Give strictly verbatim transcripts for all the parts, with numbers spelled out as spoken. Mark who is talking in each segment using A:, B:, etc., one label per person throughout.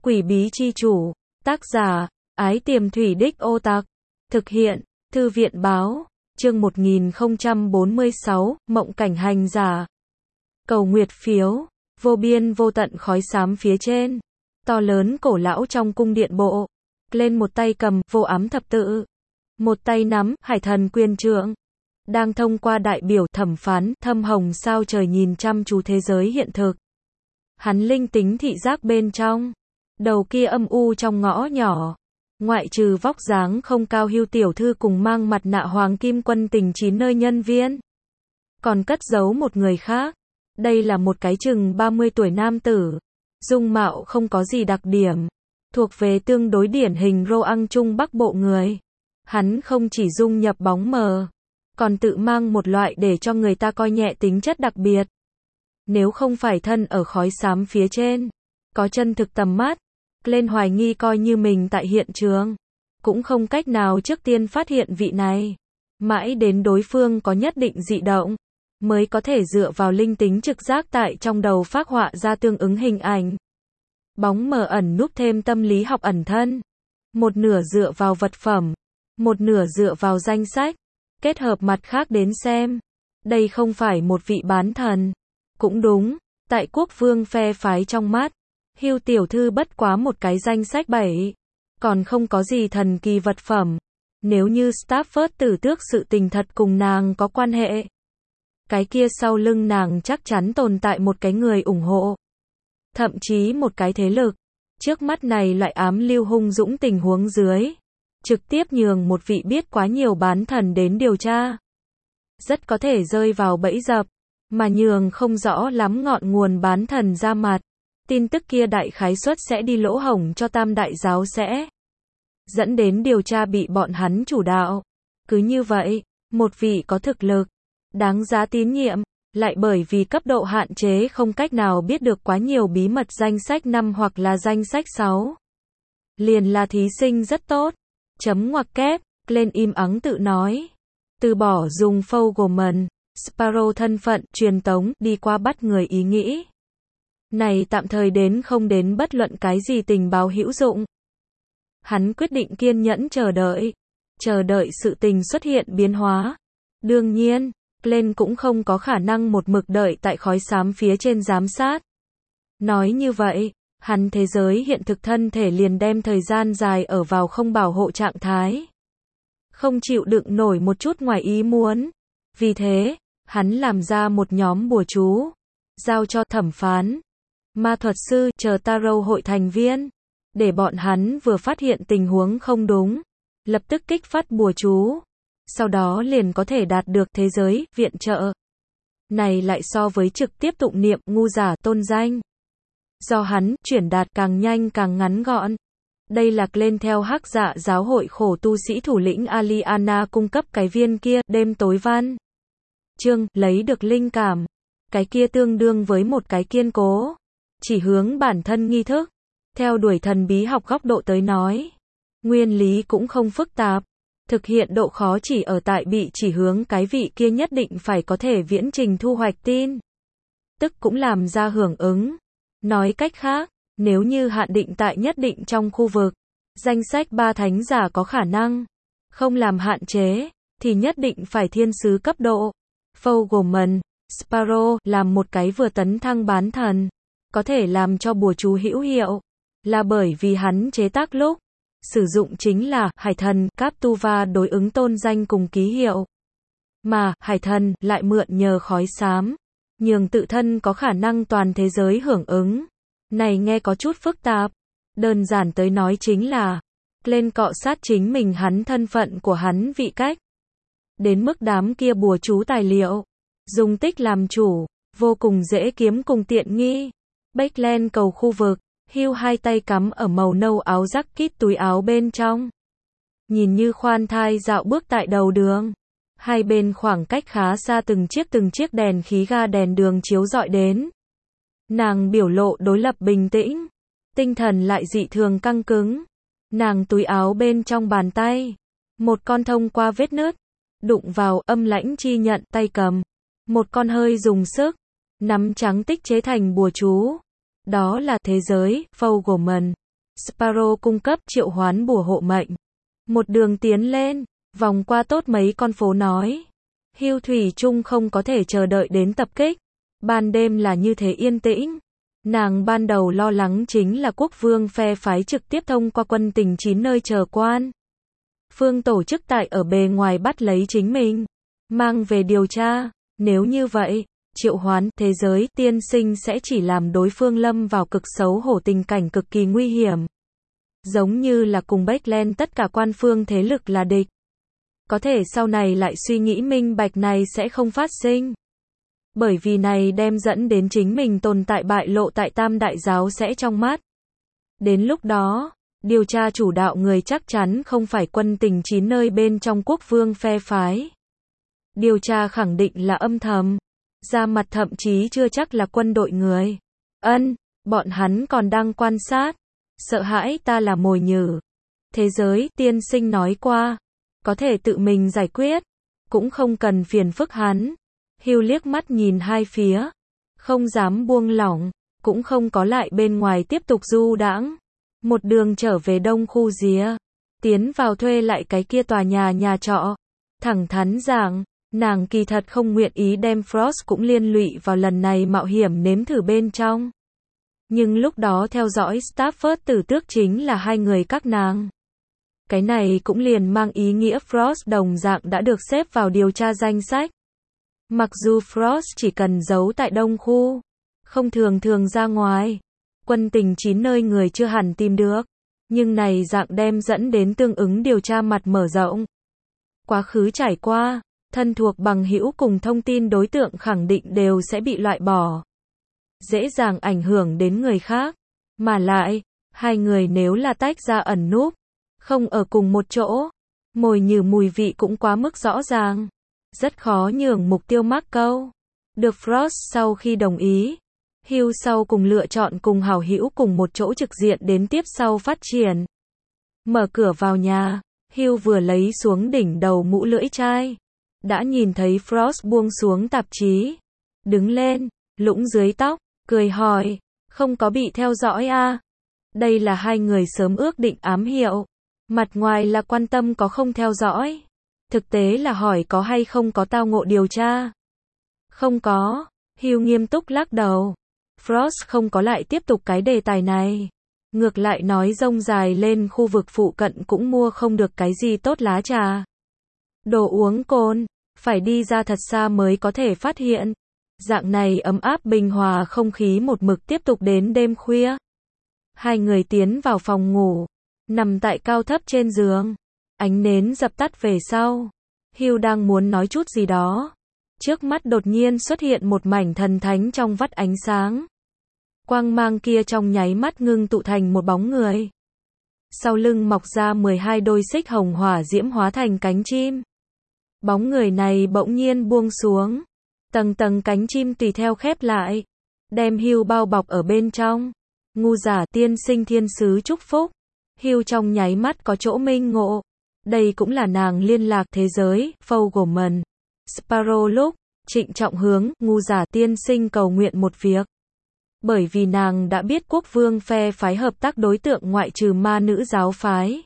A: Quỷ bí chi chủ. Tác giả, Ái Tiềm Thủy Đích Ô Tạc. Thực hiện, Thư viện báo. Chương một nghìn không trăm bốn mươi sáu, Mộng cảnh hành giả. Cầu nguyệt phiếu. Vô biên vô tận khói xám phía trên. To lớn cổ lão trong cung điện bộ. Lên một tay cầm, vô ám thập tự. Một tay nắm, hải thần quyền trượng. Đang thông qua đại biểu, thẩm phán, thâm hồng sao trời nhìn chăm chú thế giới hiện thực. Hắn linh tính thị giác bên trong. Đầu kia âm u trong ngõ nhỏ. Ngoại trừ vóc dáng không cao Hưu tiểu thư cùng mang mặt nạ hoàng kim quân tình chín nơi nhân viên. Còn cất giấu một người khác. Đây là một cái chừng ba mươi tuổi nam tử. Dung mạo không có gì đặc điểm. Thuộc về tương đối điển hình rô ăn Trung Bắc bộ người. Hắn không chỉ dung nhập bóng mờ. Còn tự mang một loại để cho người ta coi nhẹ tính chất đặc biệt. Nếu không phải thân ở khói xám phía trên. Có chân thực tầm mắt. Lên hoài nghi coi như mình tại hiện trường. Cũng không cách nào trước tiên phát hiện vị này. Mãi đến đối phương có nhất định dị động. Mới có thể dựa vào linh tính trực giác tại trong đầu phác họa ra tương ứng hình ảnh. Bóng mờ ẩn núp thêm tâm lý học ẩn thân. Một nửa dựa vào vật phẩm. Một nửa dựa vào danh sách. Kết hợp mặt khác đến xem. Đây không phải một vị bán thần. Cũng đúng. Tại quốc vương phe phái trong mắt. Hưu tiểu thư bất quá một cái danh sách bảy. Còn không có gì thần kỳ vật phẩm. Nếu như Stafford tử tước sự tình thật cùng nàng có quan hệ. Cái kia sau lưng nàng chắc chắn tồn tại một cái người ủng hộ. Thậm chí một cái thế lực. Trước mắt này loại ám lưu hung dũng tình huống dưới. Trực tiếp nhường một vị biết quá nhiều bán thần đến điều tra. Rất có thể rơi vào bẫy dập. Mà nhường không rõ lắm ngọn nguồn bán thần ra mặt. Tin tức kia đại khái suất sẽ đi lỗ hổng cho tam đại giáo sẽ. Dẫn đến điều tra bị bọn hắn chủ đạo. Cứ như vậy, một vị có thực lực. Đáng giá tín nhiệm. Lại bởi vì cấp độ hạn chế không cách nào biết được quá nhiều bí mật danh sách năm hoặc là danh sách sáu. Liền là thí sinh rất tốt. Chấm ngoặc kép, lên im ắng tự nói. Từ bỏ dùng Fogelman, Sparrow thân phận, truyền tống, đi qua bắt người ý nghĩ. Này tạm thời đến không đến bất luận cái gì tình báo hữu dụng. Hắn quyết định kiên nhẫn chờ đợi. Chờ đợi sự tình xuất hiện biến hóa. Đương nhiên, lên cũng không có khả năng một mực đợi tại khói xám phía trên giám sát. Nói như vậy, hắn thế giới hiện thực thân thể liền đem thời gian dài ở vào không bảo hộ trạng thái. Không chịu đựng nổi một chút ngoài ý muốn. Vì thế, hắn làm ra một nhóm bùa chú. Giao cho thẩm phán, ma thuật sư, chờ tarot hội thành viên. Để bọn hắn vừa phát hiện tình huống không đúng. Lập tức kích phát bùa chú. Sau đó liền có thể đạt được thế giới, viện trợ. Này lại so với trực tiếp tụng niệm, ngu giả tôn danh. Do hắn, chuyển đạt càng nhanh càng ngắn gọn. Đây là lên theo hắc dạ giáo hội khổ tu sĩ thủ lĩnh Aliana cung cấp cái viên kia, đêm tối văn. Chương, lấy được linh cảm. Cái kia tương đương với một cái kiên cố. Chỉ hướng bản thân nghi thức. Theo đuổi thần bí học góc độ tới nói. Nguyên lý cũng không phức tạp. Thực hiện độ khó chỉ ở tại bị chỉ hướng cái vị kia nhất định phải có thể viễn trình thu hoạch tin. Tức cũng làm ra hưởng ứng. Nói cách khác, nếu như hạn định tại nhất định trong khu vực, danh sách ba thánh giả có khả năng không làm hạn chế, thì nhất định phải thiên sứ cấp độ. Fogelman, Sparrow làm một cái vừa tấn thăng bán thần, có thể làm cho bùa chú hữu hiệu, là bởi vì hắn chế tác lúc sử dụng chính là hải thần Captuva đối ứng tôn danh cùng ký hiệu. Mà hải thần lại mượn nhờ khói xám, nhường tự thân có khả năng toàn thế giới hưởng ứng. Này nghe có chút phức tạp. Đơn giản tới nói chính là lên cọ sát chính mình hắn thân phận của hắn vị cách. Đến mức đám kia bùa chú tài liệu, dùng tích làm chủ, vô cùng dễ kiếm cùng tiện nghi. Backland cầu khu vực, Hưu hai tay cắm ở màu nâu áo jacket túi áo bên trong. Nhìn như khoan thai dạo bước tại đầu đường. Hai bên khoảng cách khá xa từng chiếc từng chiếc đèn khí ga đèn đường chiếu rọi đến. Nàng biểu lộ đối lập bình tĩnh. Tinh thần lại dị thường căng cứng. Nàng túi áo bên trong bàn tay. Một con thông qua vết nứt. Đụng vào âm lãnh chi nhận tay cầm. Một con hơi dùng sức. Nắm trắng tích chế thành bùa chú. Đó là thế giới, Fogelman. Sparrow cung cấp triệu hoán bùa hộ mệnh. Một đường tiến lên, vòng qua tốt mấy con phố nói. Hugh thủy chung không có thể chờ đợi đến tập kích. Ban đêm là như thế yên tĩnh. Nàng ban đầu lo lắng chính là quốc vương phe phái trực tiếp thông qua quân tình chín nơi chờ quan. Phương tổ chức tại ở bề ngoài bắt lấy chính mình. Mang về điều tra. Nếu như vậy, triệu hoán thế giới tiên sinh sẽ chỉ làm đối phương lâm vào cực xấu hổ tình cảnh cực kỳ nguy hiểm. Giống như là cùng Backland tất cả quan phương thế lực là địch. Có thể sau này lại suy nghĩ minh bạch này sẽ không phát sinh. Bởi vì này đem dẫn đến chính mình tồn tại bại lộ tại Tam Đại Giáo sẽ trong mắt. Đến lúc đó, điều tra chủ đạo người chắc chắn không phải quân tình chín nơi bên trong quốc vương phe phái. Điều tra khẳng định là âm thầm. Ra mặt thậm chí chưa chắc là quân đội người. Ân, bọn hắn còn đang quan sát. Sợ hãi ta là mồi nhử. Thế giới tiên sinh nói qua. Có thể tự mình giải quyết. Cũng không cần phiền phức hắn. Hugh liếc mắt nhìn hai phía. Không dám buông lỏng. Cũng không có lại bên ngoài tiếp tục du đãng. Một đường trở về đông khu rìa. Tiến vào thuê lại cái kia tòa nhà nhà trọ. Thẳng thắn giảng. Nàng kỳ thật không nguyện ý đem Frost cũng liên lụy vào lần này mạo hiểm nếm thử bên trong. Nhưng lúc đó theo dõi Stafford tử tước chính là hai người các nàng. Cái này cũng liền mang ý nghĩa Frost đồng dạng đã được xếp vào điều tra danh sách. Mặc dù Frost chỉ cần giấu tại đông khu, không thường thường ra ngoài, quân tình chín nơi người chưa hẳn tìm được. Nhưng này dạng đem dẫn đến tương ứng điều tra mặt mở rộng. Quá khứ trải qua, thân thuộc bằng hữu cùng thông tin đối tượng khẳng định đều sẽ bị loại bỏ. Dễ dàng ảnh hưởng đến người khác. Mà lại, hai người nếu là tách ra ẩn núp, không ở cùng một chỗ, mồi nhử mùi vị cũng quá mức rõ ràng. Rất khó nhường mục tiêu mắc câu. Được Frost sau khi đồng ý, Hugh sau cùng lựa chọn cùng hảo hữu cùng một chỗ trực diện đến tiếp sau phát triển. Mở cửa vào nhà, Hugh vừa lấy xuống đỉnh đầu mũ lưỡi chai. Đã nhìn thấy Frost buông xuống tạp chí. Đứng lên, lũng dưới tóc, cười hỏi, không có bị theo dõi à? Đây là hai người sớm ước định ám hiệu. Mặt ngoài là quan tâm có không theo dõi. Thực tế là hỏi có hay không có tao ngộ điều tra. Không có, Hugh nghiêm túc lắc đầu. Frost không có lại tiếp tục cái đề tài này. Ngược lại nói rông dài lên khu vực phụ cận cũng mua không được cái gì tốt lá trà. Đồ uống cồn, phải đi ra thật xa mới có thể phát hiện. Dạng này ấm áp bình hòa không khí một mực tiếp tục đến đêm khuya. Hai người tiến vào phòng ngủ, nằm tại cao thấp trên giường. Ánh nến dập tắt về sau. Hugh đang muốn nói chút gì đó. Trước mắt đột nhiên xuất hiện một mảnh thần thánh trong vắt ánh sáng. Quang mang kia trong nháy mắt ngưng tụ thành một bóng người. Sau lưng mọc ra mười hai đôi xích hồng hỏa diễm hóa thành cánh chim. Bóng người này bỗng nhiên buông xuống. Tầng tầng cánh chim tùy theo khép lại. Đem Hugh bao bọc ở bên trong. Ngu giả tiên sinh thiên sứ chúc phúc. Hugh trong nháy mắt có chỗ minh ngộ. Đây cũng là nàng liên lạc thế giới, Fogelman. Sparrow lúc, trịnh trọng hướng, ngu giả tiên sinh cầu nguyện một việc. Bởi vì nàng đã biết quốc vương phe phái hợp tác đối tượng ngoại trừ ma nữ giáo phái.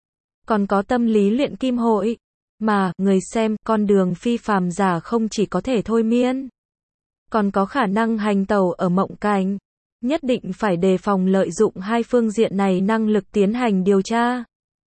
A: Còn có tâm lý luyện kim hội. Mà, người xem, con đường phi phàm giả không chỉ có thể thôi miên. Còn có khả năng hành tẩu ở mộng cảnh. Nhất định phải đề phòng lợi dụng hai phương diện này năng lực tiến hành điều tra.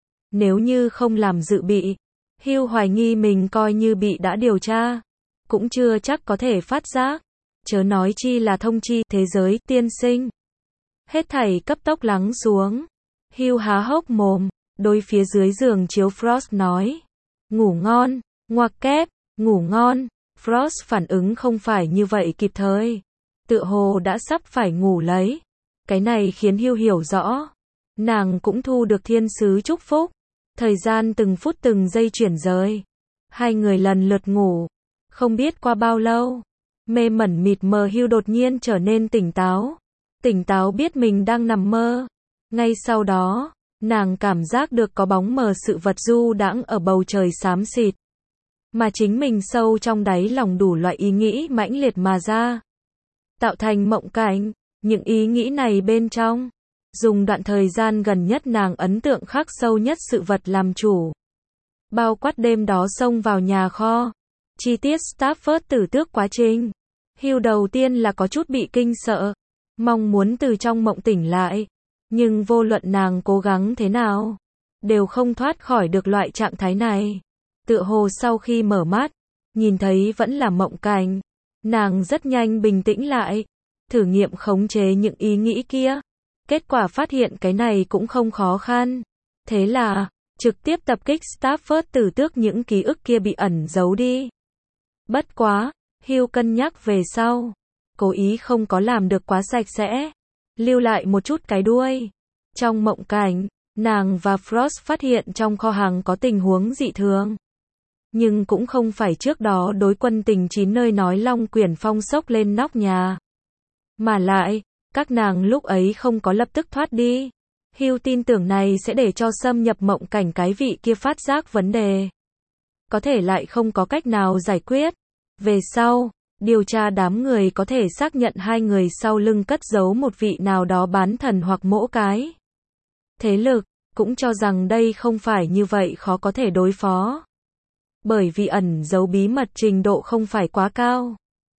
A: Nếu như không làm dự bị, Hugh hoài nghi mình coi như bị đã điều tra. Cũng chưa chắc có thể phát giác. Chớ nói chi là thông chi thế giới tiên sinh. Hết thảy cấp tốc lắng xuống. Hugh há hốc mồm, đối phía dưới giường chiếu Frost nói. Ngủ ngon, ngoặc kép, ngủ ngon. Frost phản ứng không phải như vậy kịp thời. Tựa hồ đã sắp phải ngủ lấy. Cái này khiến Hugh hiểu rõ. Nàng cũng thu được thiên sứ chúc phúc. Thời gian từng phút từng giây chuyển rời. Hai người lần lượt ngủ. Không biết qua bao lâu. Mê mẩn mịt mờ Hugh đột nhiên trở nên tỉnh táo. Tỉnh táo biết mình đang nằm mơ. Ngay sau đó, nàng cảm giác được có bóng mờ sự vật du đãng ở bầu trời xám xịt. Mà chính mình sâu trong đáy lòng đủ loại ý nghĩ mãnh liệt mà ra. Tạo thành mộng cảnh, những ý nghĩ này bên trong, Dùng đoạn thời gian gần nhất nàng ấn tượng khắc sâu nhất sự vật làm chủ. Bao quát đêm đó xông vào nhà kho. Chi tiết Stafford tử tước quá trình. Hugh đầu tiên là có chút bị kinh sợ. Mong muốn từ trong mộng tỉnh lại. Nhưng vô luận nàng cố gắng thế nào, đều không thoát khỏi được loại trạng thái này. Tựa hồ sau khi mở mắt, nhìn thấy vẫn là mộng cảnh. Nàng rất nhanh bình tĩnh lại. Thử nghiệm khống chế những ý nghĩ kia. Kết quả phát hiện cái này cũng không khó khăn. Thế là, trực tiếp tập kích Stafford tử tước những ký ức kia bị ẩn giấu đi. Bất quá, Hugh cân nhắc về sau. Cố ý không có làm được quá sạch sẽ. Lưu lại một chút cái đuôi. Trong mộng cảnh, nàng và Frost phát hiện trong kho hàng có tình huống dị thường. Nhưng cũng không phải trước đó đối quân tình chín nơi nói Long Quyển Phong sốc lên nóc nhà. Mà lại, các nàng lúc ấy không có lập tức thoát đi. Hugh tin tưởng này sẽ để cho xâm nhập mộng cảnh cái vị kia phát giác vấn đề. Có thể lại không có cách nào giải quyết. Về sau, điều tra đám người có thể xác nhận hai người sau lưng cất giấu một vị nào đó bán thần hoặc mỗ cái thế lực, cũng cho rằng đây không phải như vậy khó có thể đối phó. Bởi vì ẩn giấu bí mật trình độ không phải quá cao.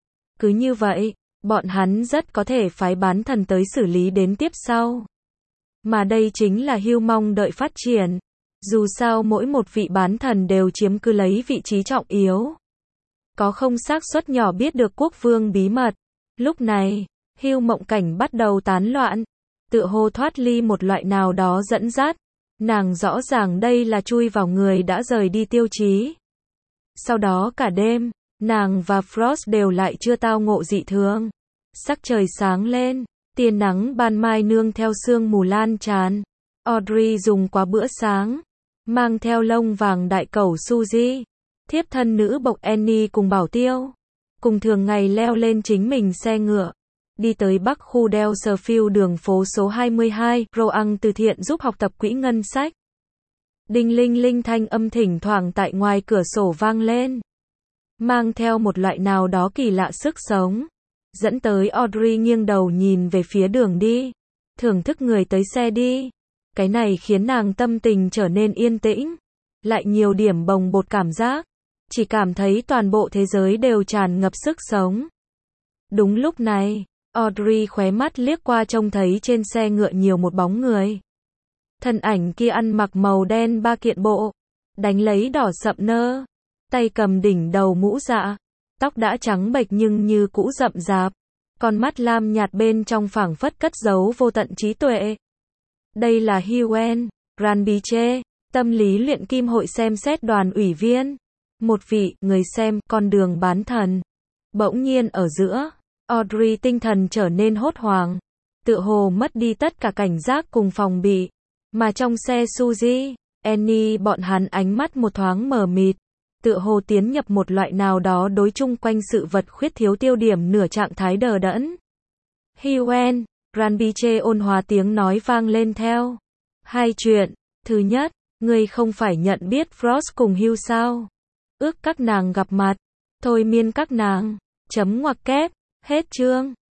A: Cứ như vậy, bọn hắn rất có thể phái bán thần tới xử lý đến tiếp sau. Mà đây chính là Hugh mong đợi phát triển. Dù sao mỗi một vị bán thần đều chiếm cứ lấy vị trí trọng yếu. Có không xác suất nhỏ biết được quốc vương bí mật. Lúc này, Hugh mộng cảnh bắt đầu tán loạn. Tựa hồ thoát ly một loại nào đó dẫn dắt. Nàng rõ ràng đây là chui vào người đã rời đi tiêu chí. Sau đó cả đêm, nàng và Frost đều lại chưa tao ngộ dị thường. Sắc trời sáng lên, tia nắng ban mai nương theo sương mù lan tràn. Audrey dùng qua bữa sáng, mang theo lông vàng đại cẩu Suzy, thiếp thân nữ bộc Annie cùng Bảo Tiêu. Cùng thường ngày leo lên chính mình xe ngựa. Đi tới bắc khu Delserfield đường phố số hai mươi hai, Roang từ thiện giúp học tập quỹ ngân sách. Đinh linh linh thanh âm thỉnh thoảng tại ngoài cửa sổ vang lên. Mang theo một loại nào đó kỳ lạ sức sống. Dẫn tới Audrey nghiêng đầu nhìn về phía đường đi. Thưởng thức người tới xe đi. Cái này khiến nàng tâm tình trở nên yên tĩnh. Lại nhiều điểm bồng bột cảm giác. Chỉ cảm thấy toàn bộ thế giới đều tràn ngập sức sống. Đúng lúc này, Audrey khóe mắt liếc qua trông thấy trên xe ngựa nhiều một bóng người. Thân ảnh kia ăn mặc màu đen ba kiện bộ, đánh lấy đỏ sậm nơ, tay cầm đỉnh đầu mũ dạ, tóc đã trắng bệch nhưng như cũ rậm rạp, con mắt lam nhạt bên trong phảng phất cất giấu vô tận trí tuệ. Đây là Hugh Granbiche, tâm lý luyện kim hội xem xét đoàn ủy viên, một vị người xem con đường bán thần. Bỗng nhiên ở giữa, Audrey tinh thần trở nên hốt hoảng, tựa hồ mất đi tất cả cảnh giác cùng phòng bị. Mà trong xe Suzy, Annie bọn hắn ánh mắt một thoáng mờ mịt, tựa hồ tiến nhập một loại nào đó đối chung quanh sự vật khuyết thiếu tiêu điểm nửa trạng thái đờ đẫn. Hugh Granbiche ôn hòa tiếng nói vang lên theo. Hai chuyện, thứ nhất, ngươi không phải nhận biết Frost cùng Hugh sao? Ước các nàng gặp mặt, thôi miên các nàng, chấm ngoặc kép, hết chương.